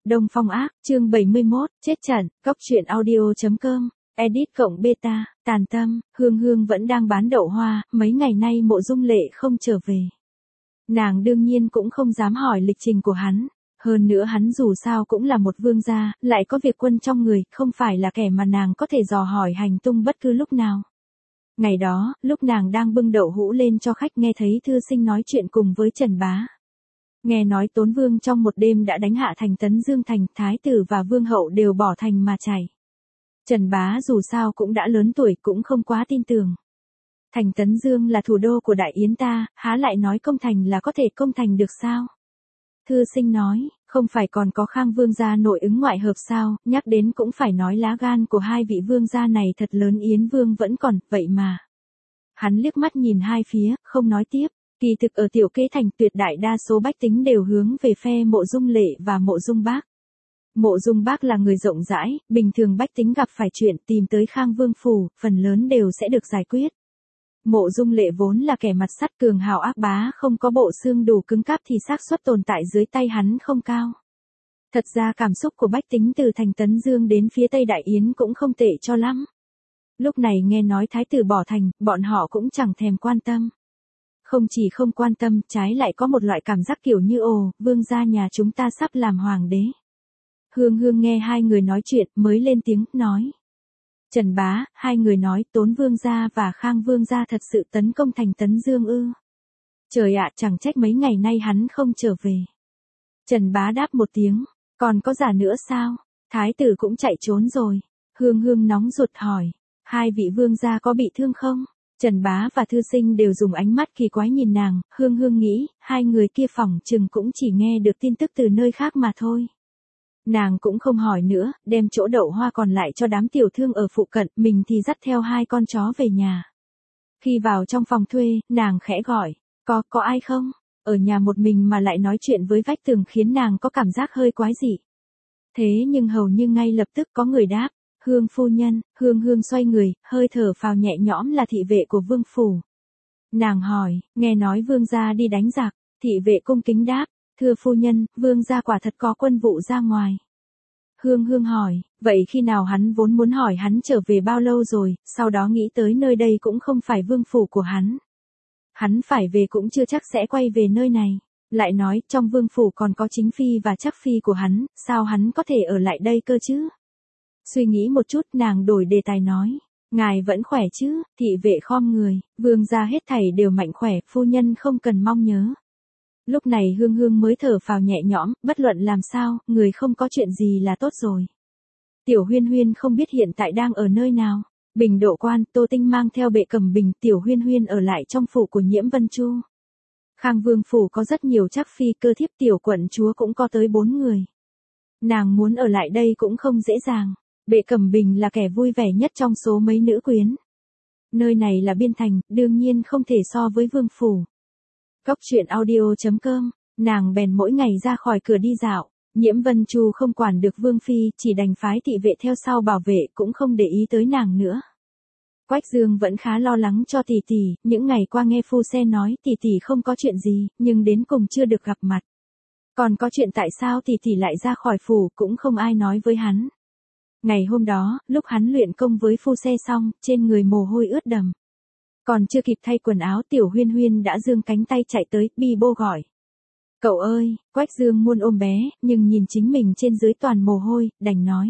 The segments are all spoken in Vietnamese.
Đông Phong Ác, chương 71, chết trận, Cóc truyện audio.com, edit cộng beta, tàn tâm, Hương Hương vẫn đang bán đậu hoa, mấy ngày nay Mộ Dung Lệ không trở về. Nàng đương nhiên cũng không dám hỏi lịch trình của hắn, hơn nữa hắn dù sao cũng là một vương gia, lại có việc quân trong người, không phải là kẻ mà nàng có thể dò hỏi hành tung bất cứ lúc nào. Ngày đó, lúc nàng đang bưng đậu hũ lên cho khách nghe thấy thư sinh nói chuyện cùng với Trần Bá. Nghe nói Tốn Vương trong một đêm đã đánh hạ thành Tấn Dương thành, thái tử và vương hậu đều bỏ thành mà chạy. Trần Bá dù sao cũng đã lớn tuổi cũng không quá tin tưởng. Thành Tấn Dương là thủ đô của Đại Yến ta, há lại nói công thành là có thể công thành được sao? Thư sinh nói, không phải còn có Khang vương gia nội ứng ngoại hợp sao, nhắc đến cũng phải nói lá gan của hai vị vương gia này thật lớn. Yến vương vẫn còn, vậy mà. Hắn liếc mắt nhìn hai phía, không nói tiếp. Kỳ thực ở Tiểu Kế thành tuyệt đại đa số bách tính đều hướng về phe Mộ Dung Lệ và Mộ Dung Bác. Mộ Dung Bác là người rộng rãi, bình thường bách tính gặp phải chuyện tìm tới Khang Vương phủ, phần lớn đều sẽ được giải quyết. Mộ Dung Lệ vốn là kẻ mặt sắt cường hào ác bá, không có bộ xương đủ cứng cáp thì xác suất tồn tại dưới tay hắn không cao. Thật ra cảm xúc của bách tính từ thành Tấn Dương đến phía Tây Đại Yến cũng không tệ cho lắm. Lúc này nghe nói thái tử bỏ thành, bọn họ cũng chẳng thèm quan tâm. Không chỉ không quan tâm, trái lại có một loại cảm giác kiểu như ồ, vương gia nhà chúng ta sắp làm hoàng đế. Hương Hương nghe hai người nói chuyện, mới lên tiếng, nói. Trần Bá, hai người nói Tốn vương gia và Khang vương gia thật sự tấn công thành Tấn Dương ư? Trời ạ, chẳng trách mấy ngày nay hắn không trở về. Trần Bá đáp một tiếng, còn có giả nữa sao? Thái tử cũng chạy trốn rồi. Hương Hương nóng ruột hỏi, hai vị vương gia có bị thương không? Trần Bá và thư sinh đều dùng ánh mắt kỳ quái nhìn nàng, Hương Hương nghĩ, hai người kia phỏng chừng cũng chỉ nghe được tin tức từ nơi khác mà thôi. Nàng cũng không hỏi nữa, đem chỗ đậu hoa còn lại cho đám tiểu thương ở phụ cận, mình thì dắt theo hai con chó về nhà. Khi vào trong phòng thuê, nàng khẽ gọi, có ai không? Ở nhà một mình mà lại nói chuyện với vách tường khiến nàng có cảm giác hơi quái dị. Thế nhưng hầu như ngay lập tức có người đáp. Hương phu nhân. Hương Hương xoay người, hơi thở phào nhẹ nhõm là thị vệ của vương phủ. Nàng hỏi, nghe nói vương gia đi đánh giặc, thị vệ cung kính đáp, thưa phu nhân, vương gia quả thật có quân vụ ra ngoài. Hương Hương hỏi, vậy khi nào hắn vốn muốn hỏi hắn trở về bao lâu rồi, sau đó nghĩ tới nơi đây cũng không phải vương phủ của hắn. Hắn phải về cũng chưa chắc sẽ quay về nơi này. Lại nói, trong vương phủ còn có chính phi và chắc phi của hắn, sao hắn có thể ở lại đây cơ chứ? Suy nghĩ một chút, nàng đổi đề tài nói, ngài vẫn khỏe chứ? Thị vệ khom người, vương gia hết thảy đều mạnh khỏe, phu nhân không cần mong nhớ. Lúc này Hương Hương mới thở phào nhẹ nhõm, bất luận làm sao, người không có chuyện gì là tốt rồi. Tiểu Huyên Huyên không biết hiện tại đang ở nơi nào. Bình Độ Quan, Tô Tinh mang theo Bệ Cầm Bình, Tiểu Huyên Huyên ở lại trong phủ của Nhiễm Vân Chu. Khang Vương phủ có rất nhiều trác phi, cơ thiếp tiểu quận chúa cũng có tới 4 người. Nàng muốn ở lại đây cũng không dễ dàng. Bệ Cẩm Bình là kẻ vui vẻ nhất trong số mấy nữ quyến. Nơi này là biên thành, đương nhiên không thể so với vương phủ. Cóc truyện audio.com, nàng bèn mỗi ngày ra khỏi cửa đi dạo. Nhiễm Vân Chu không quản được vương phi, chỉ đành phái thị vệ theo sau bảo vệ, cũng không để ý tới nàng nữa. Quách Dương vẫn khá lo lắng cho tỷ tỷ, những ngày qua nghe phu xe nói tỷ tỷ không có chuyện gì, nhưng đến cùng chưa được gặp mặt. Còn có chuyện tại sao tỷ tỷ lại ra khỏi phủ cũng không ai nói với hắn. Ngày hôm đó, lúc hắn luyện công với phu xe xong, trên người mồ hôi ướt đầm. Còn chưa kịp thay quần áo, Tiểu Huyên Huyên đã giương cánh tay chạy tới, bi bô gọi. Cậu ơi, Quách Dương muốn ôm bé, nhưng nhìn chính mình trên dưới toàn mồ hôi, đành nói.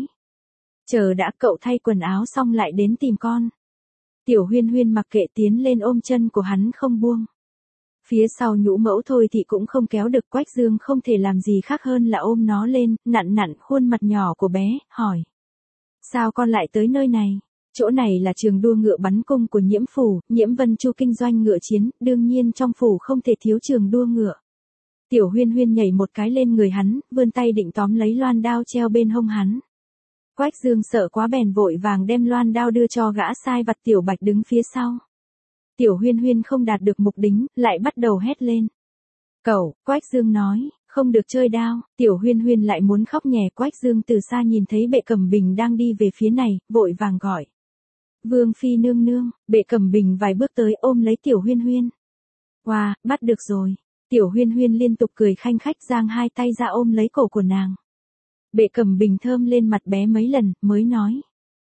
Chờ đã, cậu thay quần áo xong lại đến tìm con. Tiểu Huyên Huyên mặc kệ tiến lên ôm chân của hắn không buông. Phía sau nhũ mẫu thôi thì cũng không kéo được, Quách Dương không thể làm gì khác hơn là ôm nó lên, nặn nặn khuôn mặt nhỏ của bé, hỏi. Sao con lại tới nơi này? Chỗ này là trường đua ngựa bắn cung của Nhiễm phủ, Nhiễm Vân Chu kinh doanh ngựa chiến, đương nhiên trong phủ không thể thiếu trường đua ngựa. Tiểu Huyên Huyên nhảy một cái lên người hắn, vươn tay định tóm lấy loan đao treo bên hông hắn. Quách Dương sợ quá bèn vội vàng đem loan đao đưa cho gã sai vặt Tiểu Bạch đứng phía sau. Tiểu Huyên Huyên không đạt được mục đích, lại bắt đầu hét lên. Cậu, Quách Dương nói, không được chơi đao. Tiểu Huyên Huyên lại muốn khóc nhè. Quách Dương từ xa nhìn thấy Bệ Cẩm Bình đang đi về phía này, vội vàng gọi. Vương phi nương nương. Bệ Cẩm Bình vài bước tới ôm lấy Tiểu Huyên Huyên. Wow, bắt được rồi. Tiểu Huyên Huyên liên tục cười khanh khách, giang hai tay ra ôm lấy cổ của nàng. Bệ Cẩm Bình thơm lên mặt bé mấy lần, mới nói.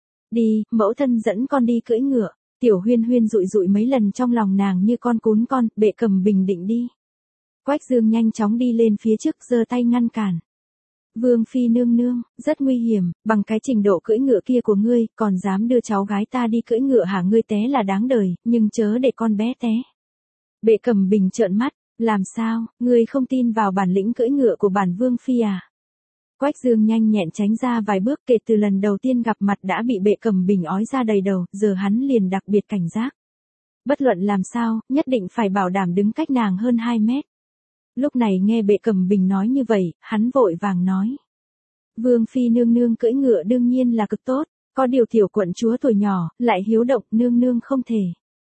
Đi, mẫu thân dẫn con đi cưỡi ngựa. Tiểu Huyên Huyên dụi dụi mấy lần trong lòng nàng như con cún con, Bệ Cẩm Bình định đi. Quách Dương nhanh chóng đi lên phía trước giơ tay ngăn cản. Vương phi nương nương, rất nguy hiểm, bằng cái trình độ cưỡi ngựa kia của ngươi, còn dám đưa cháu gái ta đi cưỡi ngựa hả? Ngươi té là đáng đời, nhưng chớ để con bé té. Bệ Cẩm Bình trợn mắt, làm sao, ngươi không tin vào bản lĩnh cưỡi ngựa của bản vương phi à? Quách Dương nhanh nhẹn tránh ra vài bước, kể từ lần đầu tiên gặp mặt đã bị Bệ Cẩm Bình ói ra đầy đầu, giờ hắn liền đặc biệt cảnh giác. Bất luận làm sao, nhất định phải bảo đảm đứng cách nàng hơn 2 mét. Lúc này nghe Bệ Cẩm Bình nói như vậy, hắn vội vàng nói. Vương phi nương nương cưỡi ngựa đương nhiên là cực tốt, có điều tiểu quận chúa tuổi nhỏ, lại hiếu động, nương nương không thể.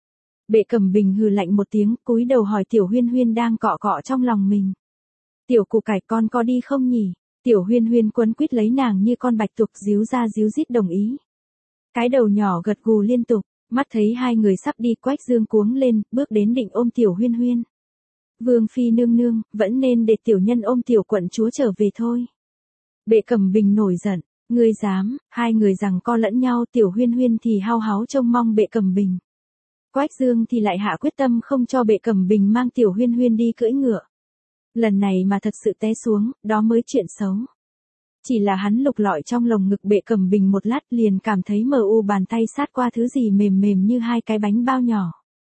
Bệ Cẩm Bình hừ lạnh một tiếng, cúi đầu hỏi Tiểu Huyên Huyên đang cọ cọ trong lòng mình. Tiểu củ cải, con có đi không nhỉ? Tiểu Huyên Huyên quấn quýt lấy nàng như con bạch tuộc, díu ra díu dít đồng ý. Cái đầu nhỏ gật gù liên tục, mắt thấy hai người sắp đi, Quách Dương cuống lên, bước đến định ôm Tiểu Huyên Huyên. Vương phi nương nương, vẫn nên để tiểu nhân ôm tiểu quận chúa trở về thôi. Bệ Cẩm Bình nổi giận, ngươi dám? Hai người giằng co lẫn nhau, Tiểu Huyên Huyên thì hao háo trông mong Bệ Cẩm Bình. Quách Dương thì lại hạ quyết tâm không cho Bệ Cẩm Bình mang Tiểu Huyên Huyên đi cưỡi ngựa. Lần này mà thật sự té xuống, đó mới chuyện xấu. Chỉ là hắn lục lọi trong lồng ngực Bệ Cẩm Bình một lát liền cảm thấy mờ u, bàn tay sát qua thứ gì mềm mềm như hai cái bánh bao nhỏ.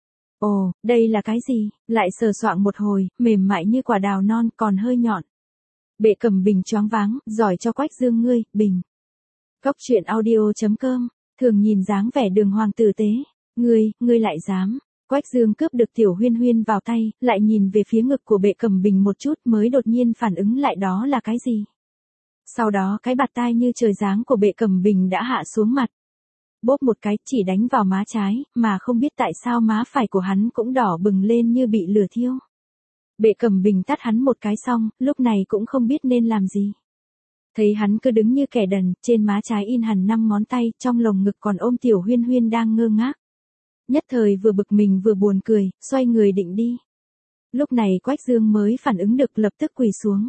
Ồ, đây là cái gì? Lại sờ soạng một hồi, mềm mại như quả đào non, còn hơi nhọn. Bệ Cẩm Bình choáng váng, giỏi cho Quách Dương ngươi, Bình. Cốc truyện audio.com, thường nhìn dáng vẻ đường hoàng tử tế. Ngươi lại dám. Quách Dương cướp được Tiểu Huyên Huyên vào tay, lại nhìn về phía ngực của Bệ Cẩm Bình một chút mới đột nhiên phản ứng lại đó là cái gì. Sau đó cái bạt tai như trời giáng của Bệ Cẩm Bình đã hạ xuống mặt. Bốp một cái chỉ đánh vào má trái, mà không biết tại sao má phải của hắn cũng đỏ bừng lên như bị lửa thiêu. Bệ Cẩm Bình tát hắn một cái xong, lúc này cũng không biết nên làm gì. Thấy hắn cứ đứng như kẻ đần, trên má trái in hẳn 5 ngón tay, trong lồng ngực còn ôm Tiểu Huyên Huyên đang ngơ ngác. Nhất thời vừa bực mình vừa buồn cười, xoay người định đi. Lúc này Quách Dương mới phản ứng được, lập tức quỳ xuống.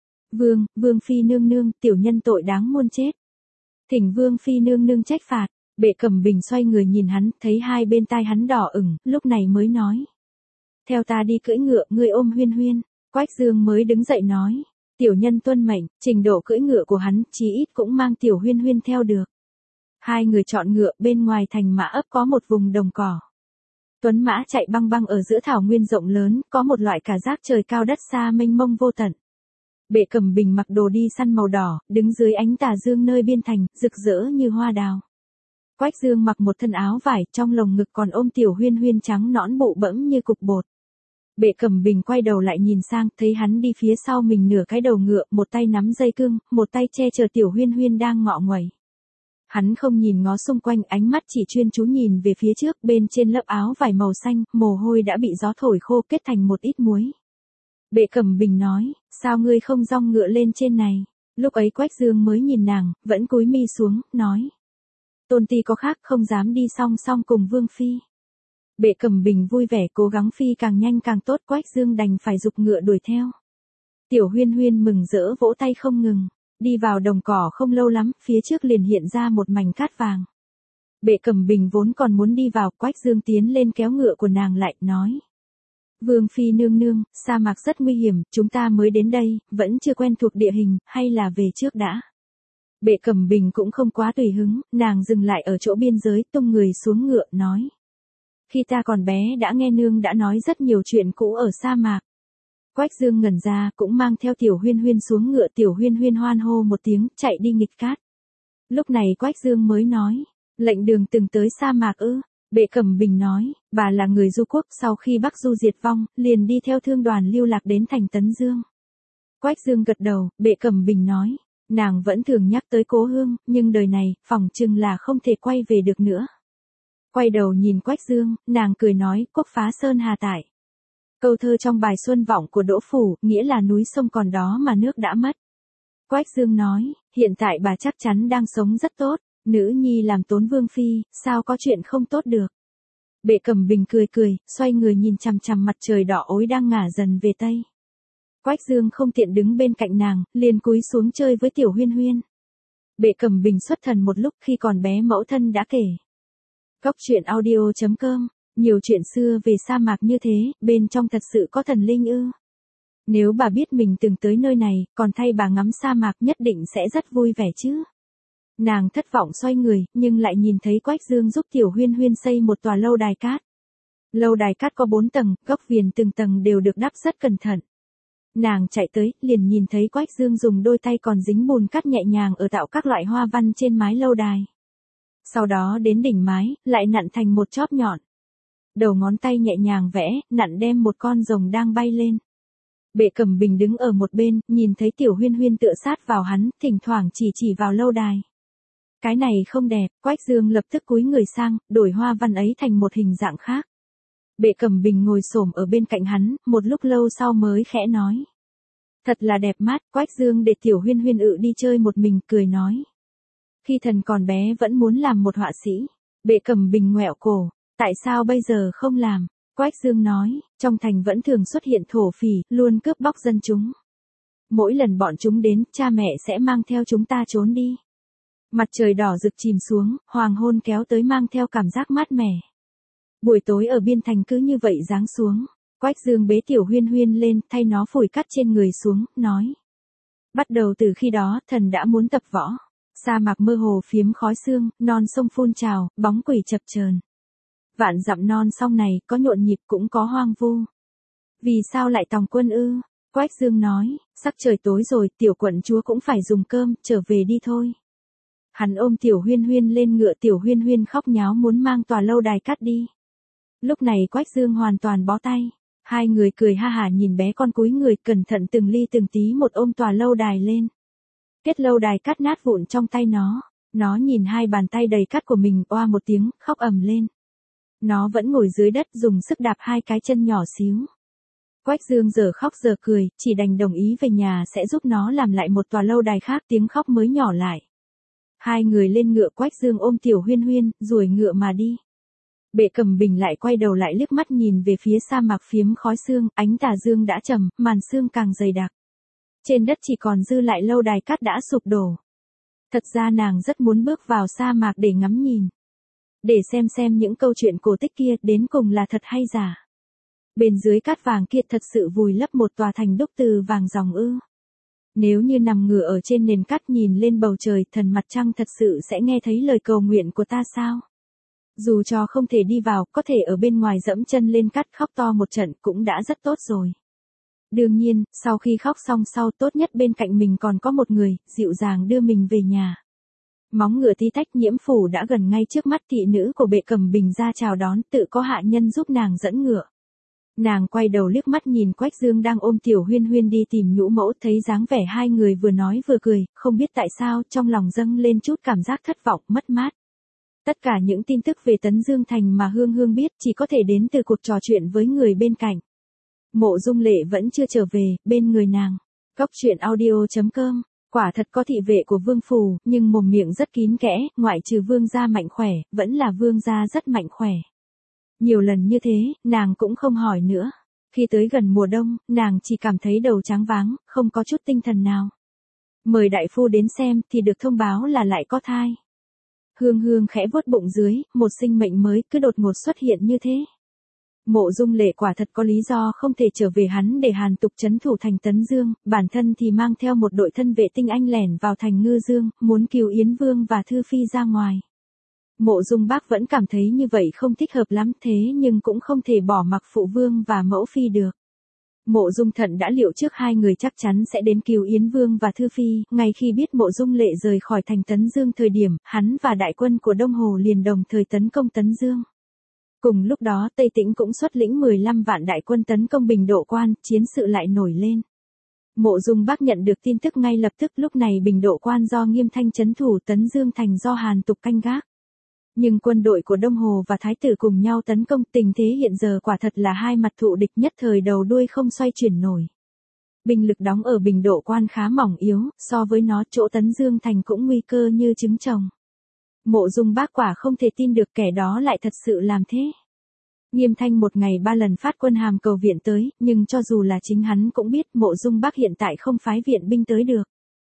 Vương phi nương nương, tiểu nhân tội đáng muôn chết. Thỉnh Vương phi nương nương trách phạt. Bệ Cẩm Bình xoay người nhìn hắn, thấy hai bên tai hắn đỏ ửng, lúc này mới nói. Theo ta đi cưỡi ngựa, ngươi ôm Huyên Huyên. Quách Dương mới đứng dậy nói. Tiểu nhân tuân mệnh, trình độ cưỡi ngựa của hắn, chí ít cũng mang Tiểu Huyên Huyên theo được. Hai người chọn ngựa, bên ngoài thành Mã Ấp có một vùng đồng cỏ. Tuấn mã chạy băng băng ở giữa thảo nguyên rộng lớn, có một loại cả giác trời cao đất xa mênh mông vô tận. Bệ Cẩm Bình mặc đồ đi săn màu đỏ, đứng dưới ánh tà dương nơi biên thành, rực rỡ như hoa đào. Quách Dương mặc một thân áo vải, trong lồng ngực còn ôm Tiểu Huyên Huyên trắng nõn bụ bẫm như cục bột. Bệ Cẩm Bình quay đầu lại nhìn sang, thấy hắn đi phía sau mình nửa cái đầu ngựa, một tay nắm dây cương, một tay che chở Tiểu Huyên Huyên đang ngọ nguậy. Hắn không nhìn ngó xung quanh, ánh mắt chỉ chuyên chú nhìn về phía trước, bên trên lớp áo vải màu xanh, mồ hôi đã bị gió thổi khô kết thành một ít muối. Bệ Cẩm Bình nói, sao ngươi không dong ngựa lên trên này? Lúc ấy Quách Dương mới nhìn nàng, vẫn cúi mi xuống, nói. Tôn ti có khác, không dám đi song song cùng Vương phi. Bệ Cẩm Bình vui vẻ cố gắng phi càng nhanh càng tốt, Quách Dương đành phải giục ngựa đuổi theo. Tiểu Huyên Huyên mừng rỡ vỗ tay không ngừng. Đi vào đồng cỏ không lâu lắm, phía trước liền hiện ra một mảnh cát vàng. Bệ Cẩm Bình vốn còn muốn đi vào, Quách Dương tiến lên kéo ngựa của nàng lại, nói. Vương phi nương nương, sa mạc rất nguy hiểm, chúng ta mới đến đây, vẫn chưa quen thuộc địa hình, hay là về trước đã. Bệ Cẩm Bình cũng không quá tùy hứng, nàng dừng lại ở chỗ biên giới, tung người xuống ngựa, nói. Khi ta còn bé đã nghe nương đã nói rất nhiều chuyện cũ ở sa mạc. Quách Dương ngẩn ra, cũng mang theo Tiểu Huyên Huyên xuống ngựa, Tiểu Huyên Huyên hoan hô một tiếng, chạy đi nghịch cát. Lúc này Quách Dương mới nói, lệnh đường từng tới sa mạc ư? Bệ Cẩm Bình nói, bà là người Du Quốc, sau khi Bắc Du diệt vong, liền đi theo thương đoàn lưu lạc đến thành Tấn Dương. Quách Dương gật đầu, Bệ Cẩm Bình nói, nàng vẫn thường nhắc tới cố hương, nhưng đời này, phỏng chừng là không thể quay về được nữa. Quay đầu nhìn Quách Dương, nàng cười nói, quốc phá sơn hà tại. Câu thơ trong bài Xuân Vọng của Đỗ Phủ, nghĩa là núi sông còn đó mà nước đã mất. Quách Dương nói, hiện tại bà chắc chắn đang sống rất tốt, nữ nhi làm tốn vương phi, sao có chuyện không tốt được. Bệ Cẩm Bình cười cười, xoay người nhìn chằm chằm mặt trời đỏ ối đang ngả dần về tây. Quách Dương không tiện đứng bên cạnh nàng, liền cúi xuống chơi với Tiểu Huyên Huyên. Bệ Cầm Bình xuất thần một lúc khi còn bé mẫu thân đã kể. Cốc truyện audio.com, nhiều chuyện xưa về sa mạc như thế, bên trong thật sự có thần linh ư. Nếu bà biết mình từng tới nơi này, còn thay bà ngắm sa mạc nhất định sẽ rất vui vẻ chứ. Nàng thất vọng xoay người, nhưng lại nhìn thấy Quách Dương giúp Tiểu Huyên Huyên xây một tòa lâu đài cát. Lâu đài cát có 4 tầng, góc viền từng tầng đều được đắp rất cẩn thận. Nàng chạy tới, liền nhìn thấy Quách Dương dùng đôi tay còn dính bùn cát nhẹ nhàng ở tạo các loại hoa văn trên mái lâu đài. Sau đó đến đỉnh mái, lại nặn thành một chóp nhọn. Đầu ngón tay nhẹ nhàng vẽ, nặn đem một con rồng đang bay lên. Bệ Cầm Bình đứng ở một bên, nhìn thấy Tiểu Huyên Huyên tựa sát vào hắn, thỉnh thoảng chỉ vào lâu đài. Cái này không đẹp, Quách Dương lập tức cúi người sang, đổi hoa văn ấy thành một hình dạng khác. Bệ Cầm Bình ngồi xổm ở bên cạnh hắn, một lúc lâu sau mới khẽ nói. Thật là đẹp mắt, Quách Dương để Tiểu Huyên Huyên đi chơi một mình, cười nói. Khi thần còn bé vẫn muốn làm một họa sĩ. Bệ Cầm Bình ngoẹo cổ, tại sao bây giờ không làm? Quách Dương nói, trong thành vẫn thường xuất hiện thổ phỉ, luôn cướp bóc dân chúng. Mỗi lần bọn chúng đến, cha mẹ sẽ mang theo chúng ta trốn đi. Mặt trời đỏ rực chìm xuống, hoàng hôn kéo tới mang theo cảm giác mát mẻ. Buổi tối ở biên thành cứ như vậy giáng xuống. Quách Dương bế Tiểu Huyên Huyên lên, thay nó phủi cát trên người xuống, nói. Bắt đầu từ khi đó, thần đã muốn tập võ. Sa mạc mơ hồ phiếm khói sương, non sông phun trào, bóng quỷ chập chờn. Vạn dặm non sông này, có nhộn nhịp cũng có hoang vu. Vì sao lại tòng quân ư? Quách Dương nói, sắc trời tối rồi, tiểu quận chúa cũng phải dùng cơm, trở về đi thôi. Hắn ôm Tiểu Huyên Huyên lên ngựa, Tiểu Huyên Huyên khóc nháo muốn mang tòa lâu đài cát đi. Lúc này Quách Dương hoàn toàn bó tay. Hai người cười ha hả nhìn bé con cúi người cẩn thận từng ly từng tí một ôm tòa lâu đài lên. Kết lâu đài cát nát vụn trong tay nó. Nó nhìn hai bàn tay đầy cát của mình, oa một tiếng, khóc ầm lên. Nó vẫn ngồi dưới đất dùng sức đạp hai cái chân nhỏ xíu. Quách Dương giờ khóc giờ cười, chỉ đành đồng ý về nhà sẽ giúp nó làm lại một tòa lâu đài khác, tiếng khóc mới nhỏ lại. Hai người lên ngựa, Quách Dương ôm Tiểu Huyên Huyên, ruồi ngựa mà đi. Bệ Cầm Bình lại quay đầu lại liếc mắt nhìn về phía sa mạc phiếm khói sương, ánh tà dương đã trầm, màn sương càng dày đặc. Trên đất chỉ còn dư lại lâu đài cát đã sụp đổ. Thật ra nàng rất muốn bước vào sa mạc để ngắm nhìn. Để xem những câu chuyện cổ tích kia đến cùng là thật hay giả. Bên dưới cát vàng kia thật sự vùi lấp một tòa thành đúc từ vàng ròng ư. Nếu như nằm ngửa ở trên nền cát nhìn lên bầu trời, thần mặt trăng thật sự sẽ nghe thấy lời cầu nguyện của ta sao? Dù cho không thể đi vào, có thể ở bên ngoài dẫm chân lên cát khóc to một trận cũng đã rất tốt rồi. Đương nhiên, sau khi khóc xong tốt nhất bên cạnh mình còn có một người, dịu dàng đưa mình về nhà. Móng ngựa tí tách, Nhiễm Phủ đã gần ngay trước mắt, thị nữ của Bệ Cầm Bình ra chào đón, tự có hạ nhân giúp nàng dẫn ngựa. Nàng quay đầu liếc mắt nhìn Quách Dương đang ôm Tiểu Huyên Huyên đi tìm nhũ mẫu, thấy dáng vẻ hai người vừa nói vừa cười, không biết tại sao trong lòng dâng lên chút cảm giác thất vọng, mất mát. Tất cả những tin tức về Tấn Dương Thành mà Hương Hương biết chỉ có thể đến từ cuộc trò chuyện với người bên cạnh. Mộ Dung Lệ vẫn chưa trở về, bên người nàng. Cốc truyện audio.com, quả thật có thị vệ của Vương Phủ, nhưng mồm miệng rất kín kẽ, ngoại trừ Vương gia mạnh khỏe, vẫn là Vương gia rất mạnh khỏe. Nhiều lần như thế, nàng cũng không hỏi nữa. Khi tới gần mùa đông, nàng chỉ cảm thấy đầu tráng váng, không có chút tinh thần nào. Mời đại phu đến xem thì được thông báo là lại có thai. Hương Hương khẽ vuốt bụng dưới, một sinh mệnh mới cứ đột ngột xuất hiện như thế. Mộ Dung Lệ quả thật có lý do không thể trở về, hắn để Hàn Tục trấn thủ thành Tấn Dương, bản thân thì mang theo một đội thân vệ tinh anh lẻn vào thành Ngư Dương, muốn cứu Yến Vương và Thư Phi ra ngoài. Mộ Dung Bác vẫn cảm thấy như vậy không thích hợp lắm, thế nhưng cũng không thể bỏ mặc phụ vương và mẫu phi được. Mộ Dung Thận đã liệu trước hai người chắc chắn sẽ đến cứu Yến Vương và Thư Phi, ngay khi biết Mộ Dung Lệ rời khỏi thành Tấn Dương thời điểm, hắn và đại quân của Đông Hồ liền đồng thời tấn công Tấn Dương. Cùng lúc đó Tây Tĩnh cũng xuất lĩnh 15 vạn đại quân tấn công Bình Độ Quan, chiến sự lại nổi lên. Mộ Dung Bác nhận được tin tức ngay lập tức, lúc này Bình Độ Quan do Nghiêm Thanh trấn thủ, Tấn Dương thành do Hàn Tục canh gác. Nhưng quân đội của Đông Hồ và Thái tử cùng nhau tấn công, tình thế hiện giờ quả thật là hai mặt thù địch, nhất thời đầu đuôi không xoay chuyển nổi. Binh lực đóng ở Bình Độ Quan khá mỏng yếu, so với nó chỗ Tấn Dương thành cũng nguy cơ như trứng chồng. Mộ Dung Bác quả không thể tin được kẻ đó lại thật sự làm thế. Nghiêm Thanh một ngày 3 lần phát quân hàm cầu viện tới, nhưng cho dù là chính hắn cũng biết Mộ Dung Bắc hiện tại không phái viện binh tới được.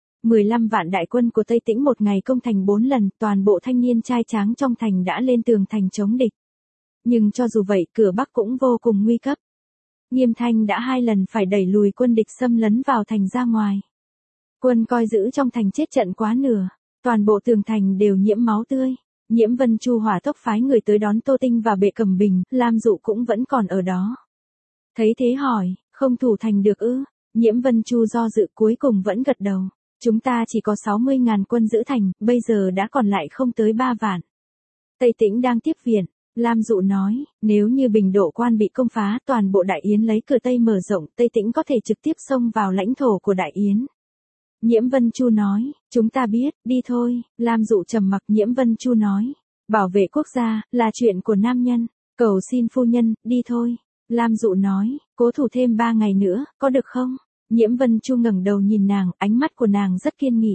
15 vạn đại quân của Tây Tĩnh một ngày công thành 4 lần, toàn bộ thanh niên trai tráng trong thành đã lên tường thành chống địch. Nhưng cho dù vậy, cửa Bắc cũng vô cùng nguy cấp. Nghiêm Thanh đã 2 lần phải đẩy lùi quân địch xâm lấn vào thành ra ngoài. Quân coi giữ trong thành chết trận quá nửa, toàn bộ tường thành đều nhiễm máu tươi. Nhiễm Vân Chu hỏa tốc phái người tới đón Tô Tinh và Bệ Cẩm Bình, Lam Dụ cũng vẫn còn ở đó. Thấy thế hỏi, không thủ thành được ư? Nhiễm Vân Chu do dự cuối cùng vẫn gật đầu. Chúng ta chỉ có 60.000 quân giữ thành, bây giờ đã còn lại không tới 3 vạn. Tây Tĩnh đang tiếp viện. Lam Dụ nói, nếu như Bình Độ Quan bị công phá, toàn bộ Đại Yến lấy cửa Tây mở rộng, Tây Tĩnh có thể trực tiếp xông vào lãnh thổ của Đại Yến. Nhiễm Vân Chu nói, chúng ta biết, đi thôi. Lam Dụ trầm mặc. Nhiễm Vân Chu nói, bảo vệ quốc gia, là chuyện của nam nhân, cầu xin phu nhân, đi thôi. Lam Dụ nói, cố thủ thêm 3 ngày nữa, có được không? Nhiễm Vân Chu ngẩng đầu nhìn nàng, ánh mắt của nàng rất kiên nghị.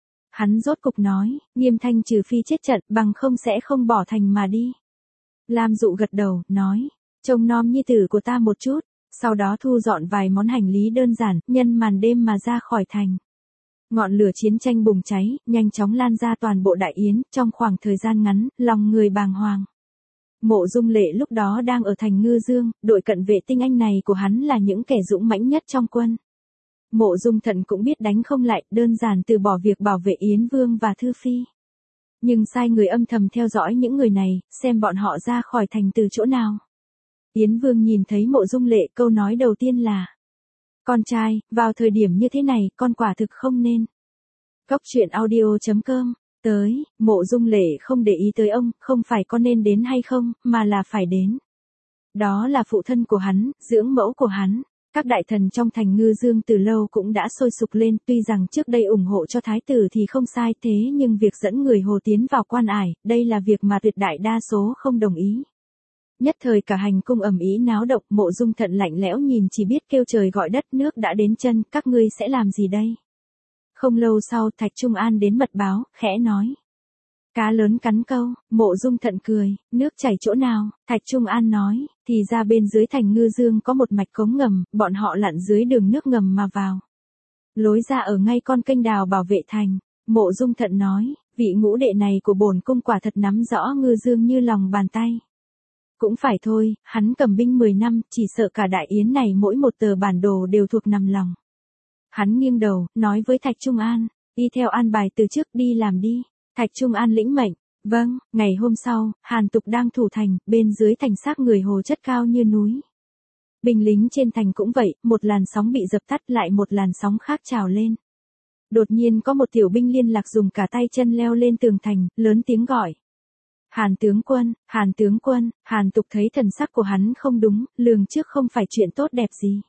Hắn rốt cục nói, Nghiêm Thanh trừ phi chết trận, bằng không sẽ không bỏ thành mà đi. Lam Dụ gật đầu, nói, trông nom nhi tử của ta một chút, sau đó thu dọn vài món hành lý đơn giản, nhân màn đêm mà ra khỏi thành. Ngọn lửa chiến tranh bùng cháy, nhanh chóng lan ra toàn bộ Đại Yến, trong khoảng thời gian ngắn, lòng người bàng hoàng. Mộ Dung Lệ lúc đó đang ở thành Ngư Dương, đội cận vệ tinh anh này của hắn là những kẻ dũng mãnh nhất trong quân. Mộ Dung Thận cũng biết đánh không lại, đơn giản từ bỏ việc bảo vệ Yến Vương và Thư Phi. Nhưng sai người âm thầm theo dõi những người này, xem bọn họ ra khỏi thành từ chỗ nào. Yến Vương nhìn thấy Mộ Dung Lệ, câu nói đầu tiên là: con trai, vào thời điểm như thế này, con quả thực không nên. Góc truyện audio.com. Tới, Mộ Dung Lệ không để ý tới ông, không phải có nên đến hay không, mà là phải đến. Đó là phụ thân của hắn, dưỡng mẫu của hắn. Các đại thần trong thành Ngư Dương từ lâu cũng đã sôi sục lên, tuy rằng trước đây ủng hộ cho thái tử thì không sai, thế nhưng việc dẫn người Hồ tiến vào quan ải, đây là việc mà tuyệt đại đa số không đồng ý. Nhất thời cả hành cung ầm ĩ náo động. Mộ Dung Thận lạnh lẽo nhìn, chỉ biết kêu trời gọi đất, nước đã đến chân, các ngươi sẽ làm gì đây? Không lâu sau, Thạch Trung An đến mật báo, khẽ nói: cá lớn cắn câu. Mộ Dung Thận cười, nước chảy chỗ nào? Thạch Trung An nói, thì ra bên dưới thành Ngư Dương có một mạch cống ngầm, bọn họ lặn dưới đường nước ngầm mà vào. Lối ra ở ngay con kênh đào bảo vệ thành. Mộ Dung Thận nói, vị ngũ đệ này của bổn cung quả thật nắm rõ Ngư Dương như lòng bàn tay. Cũng phải thôi, hắn cầm binh 10 năm, chỉ sợ cả Đại Yến này mỗi một tờ bản đồ đều thuộc nằm lòng. Hắn nghiêng đầu, nói với Thạch Trung An, đi theo an bài từ trước, đi làm đi. Thạch Trung An lĩnh mệnh, vâng. Ngày hôm sau, Hàn Tục đang thủ thành, bên dưới thành xác người Hồ chất cao như núi. Binh lính trên thành cũng vậy, một làn sóng bị dập tắt, lại một làn sóng khác trào lên. Đột nhiên có một tiểu binh liên lạc dùng cả tay chân leo lên tường thành, lớn tiếng gọi: Hàn tướng quân, Hàn tướng quân. Hàn Tục thấy thần sắc của hắn không đúng, lường trước không phải chuyện tốt đẹp gì.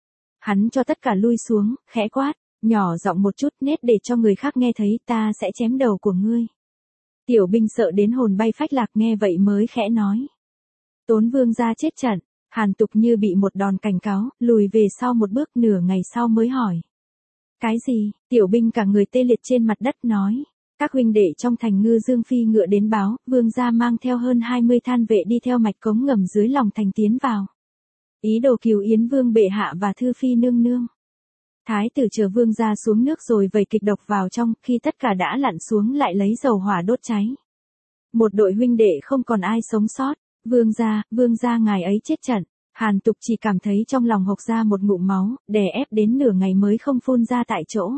Hắn cho tất cả lui xuống, khẽ quát, nhỏ giọng một chút, nết để cho người khác nghe thấy, ta sẽ chém đầu của ngươi. Tiểu binh sợ đến hồn bay phách lạc, nghe vậy mới khẽ nói: Tốn vương gia chết trận. Hàn Tục như bị một đòn cảnh cáo, lùi về sau một bước, nửa ngày sau mới hỏi: cái gì? Tiểu binh cả người tê liệt trên mặt đất nói: các huynh đệ trong thành Ngư Dương phi ngựa đến báo, vương gia mang theo hơn 20 than vệ đi theo mạch cống ngầm dưới lòng thành tiến vào. Ý đồ cứu Yến Vương bệ hạ và Thư Phi nương nương. Thái tử chờ vương gia xuống nước rồi vẩy kịch độc vào trong, khi tất cả đã lặn xuống lại lấy dầu hỏa đốt cháy. Một đội huynh đệ không còn ai sống sót. Vương gia ngài ấy chết trận. Hàn Tục chỉ cảm thấy trong lòng hộc ra một ngụm máu, đè ép đến nửa ngày mới không phun ra tại chỗ.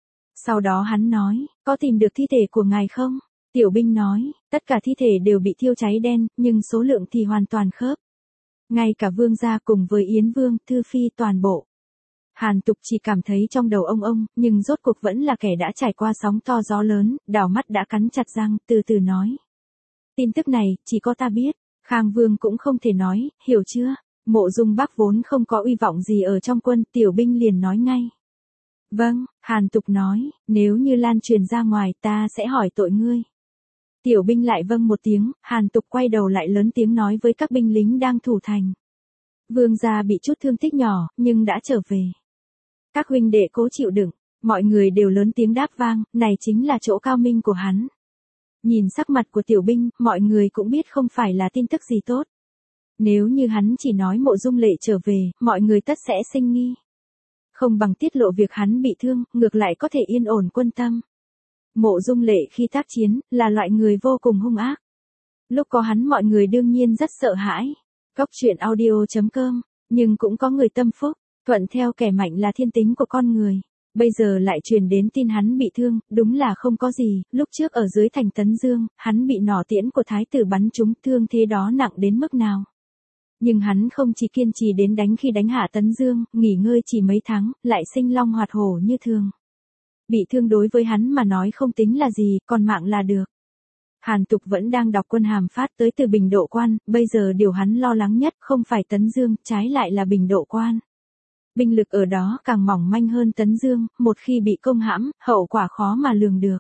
Sau đó hắn nói, có tìm được thi thể của ngài không? Tiểu binh nói, tất cả thi thể đều bị thiêu cháy đen, nhưng số lượng thì hoàn toàn khớp. Ngay cả vương gia cùng với Yến Vương, Thư Phi toàn bộ. Hàn Tục chỉ cảm thấy trong đầu ông, nhưng rốt cuộc vẫn là kẻ đã trải qua sóng to gió lớn, đảo mắt đã cắn chặt răng, từ từ nói. Tin tức này, chỉ có ta biết. Khang Vương cũng không thể nói, hiểu chưa? Mộ Dung Bắc vốn không có uy vọng gì ở trong quân, tiểu binh liền nói ngay. Vâng. Hàn Tục nói, nếu như lan truyền ra ngoài, ta sẽ hỏi tội ngươi. Tiểu binh lại vâng một tiếng. Hàn Tục quay đầu lại lớn tiếng nói với các binh lính đang thủ thành. Vương gia bị chút thương tích nhỏ, nhưng đã trở về. Các huynh đệ cố chịu đựng. Mọi người đều lớn tiếng đáp vang, này chính là chỗ cao minh của hắn. Nhìn sắc mặt của tiểu binh, mọi người cũng biết không phải là tin tức gì tốt. Nếu như hắn chỉ nói Mộ Dung Lệ trở về, mọi người tất sẽ sinh nghi. Không bằng tiết lộ việc hắn bị thương, ngược lại có thể yên ổn quân tâm. Mộ Dung Lệ khi tác chiến, là loại người vô cùng hung ác. Lúc có hắn mọi người đương nhiên rất sợ hãi. Góc truyện audio.com, nhưng cũng có người tâm phúc, thuận theo kẻ mạnh là thiên tính của con người. Bây giờ lại truyền đến tin hắn bị thương, đúng là không có gì, lúc trước ở dưới thành Tấn Dương, hắn bị nỏ tiễn của thái tử bắn trúng, thương thế đó nặng đến mức nào. Nhưng hắn không chỉ kiên trì đến đánh khi đánh hạ Tấn Dương, nghỉ ngơi chỉ mấy tháng, lại sinh long hoạt hổ như thường. Bị thương đối với hắn mà nói không tính là gì, còn mạng là được. Hàn Tục vẫn đang đọc quân hàm phát tới từ Bình Độ Quan, bây giờ điều hắn lo lắng nhất không phải Tấn Dương, trái lại là Bình Độ Quan. Binh lực ở đó càng mỏng manh hơn Tấn Dương, một khi bị công hãm, hậu quả khó mà lường được.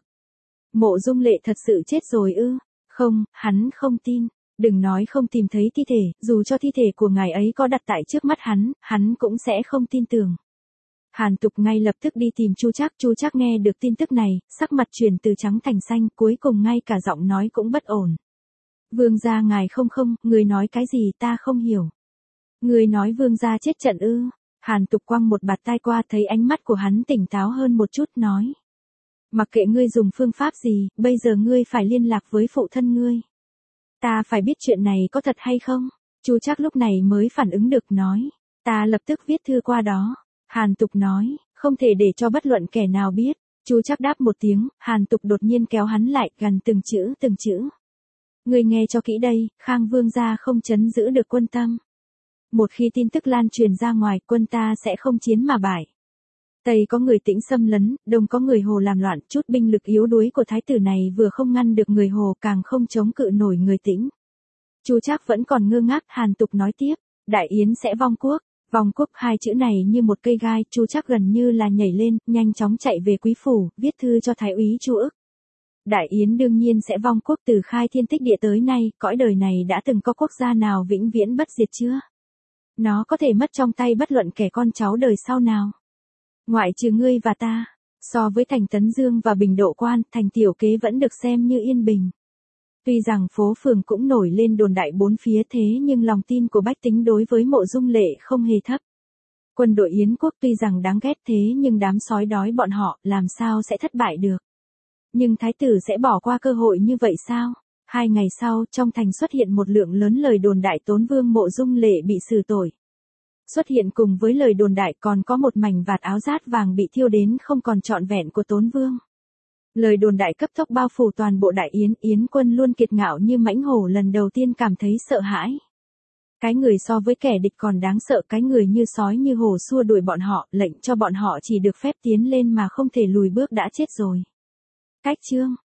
Mộ Dung Lệ thật sự chết rồi ư? Không, hắn không tin. Đừng nói không tìm thấy thi thể, dù cho thi thể của ngài ấy có đặt tại trước mắt hắn cũng sẽ không tin tưởng. Hàn Tục ngay lập tức đi tìm Chu Trác nghe được tin tức này, sắc mặt chuyển từ trắng thành xanh, cuối cùng ngay cả giọng nói cũng bất ổn. Vương gia ngài không, người nói cái gì ta không hiểu. Người nói vương gia chết trận ư? Hàn Tục quăng một bạt tai qua, thấy ánh mắt của hắn tỉnh táo hơn một chút, nói. Mặc kệ ngươi dùng phương pháp gì, bây giờ ngươi phải liên lạc với phụ thân ngươi. Ta phải biết chuyện này có thật hay không? Chu Trác lúc này mới phản ứng được, nói. Ta lập tức viết thư qua đó. Hàn Tục nói, không thể để cho bất luận kẻ nào biết. Chu Trác đáp một tiếng, Hàn Tục đột nhiên kéo hắn lại, gần từng chữ. Ngươi nghe cho kỹ đây, Khang Vương gia không trấn giữ được quân tâm. Một khi tin tức lan truyền ra ngoài, quân ta sẽ không chiến mà bại. Tây có người Tĩnh xâm lấn, Đông có người Hồ làm loạn, chút binh lực yếu đuối của thái tử này vừa không ngăn được người Hồ, càng không chống cự nổi người Tĩnh. Chu Trác vẫn còn ngơ ngác, Hàn Tục nói tiếp, Đại Yến sẽ vong quốc. Vong quốc hai chữ này như một cây gai, Chu Trác gần như là nhảy lên, nhanh chóng chạy về quý phủ, viết thư cho thái úy Chu Ức. Đại Yến đương nhiên sẽ vong quốc, từ khai thiên tích địa tới nay, cõi đời này đã từng có quốc gia nào vĩnh viễn bất diệt chưa? Nó có thể mất trong tay bất luận kẻ con cháu đời sau nào. Ngoại trừ ngươi và ta, so với thành Tấn Dương và Bình Độ Quan, thành Tiểu Kế vẫn được xem như yên bình. Tuy rằng phố phường cũng nổi lên đồn đại bốn phía, thế nhưng lòng tin của bách tính đối với Mộ Dung Lệ không hề thấp. Quân đội Yến quốc tuy rằng đáng ghét thế nhưng đám sói đói bọn họ làm sao sẽ thất bại được. Nhưng thái tử sẽ bỏ qua cơ hội như vậy sao? 2 ngày sau, trong thành xuất hiện một lượng lớn lời đồn đại Tốn Vương Mộ Dung Lệ bị xử tội. Xuất hiện cùng với lời đồn đại còn có một mảnh vạt áo dát vàng bị thiêu đến không còn trọn vẹn của Tốn Vương. Lời đồn đại cấp tốc bao phủ toàn bộ Đại Yến, Yến quân luôn kiệt ngạo như mãnh hổ lần đầu tiên cảm thấy sợ hãi. Cái người so với kẻ địch còn đáng sợ, cái người như sói như hổ xua đuổi bọn họ, lệnh cho bọn họ chỉ được phép tiến lên mà không thể lùi bước đã chết rồi. Cách chương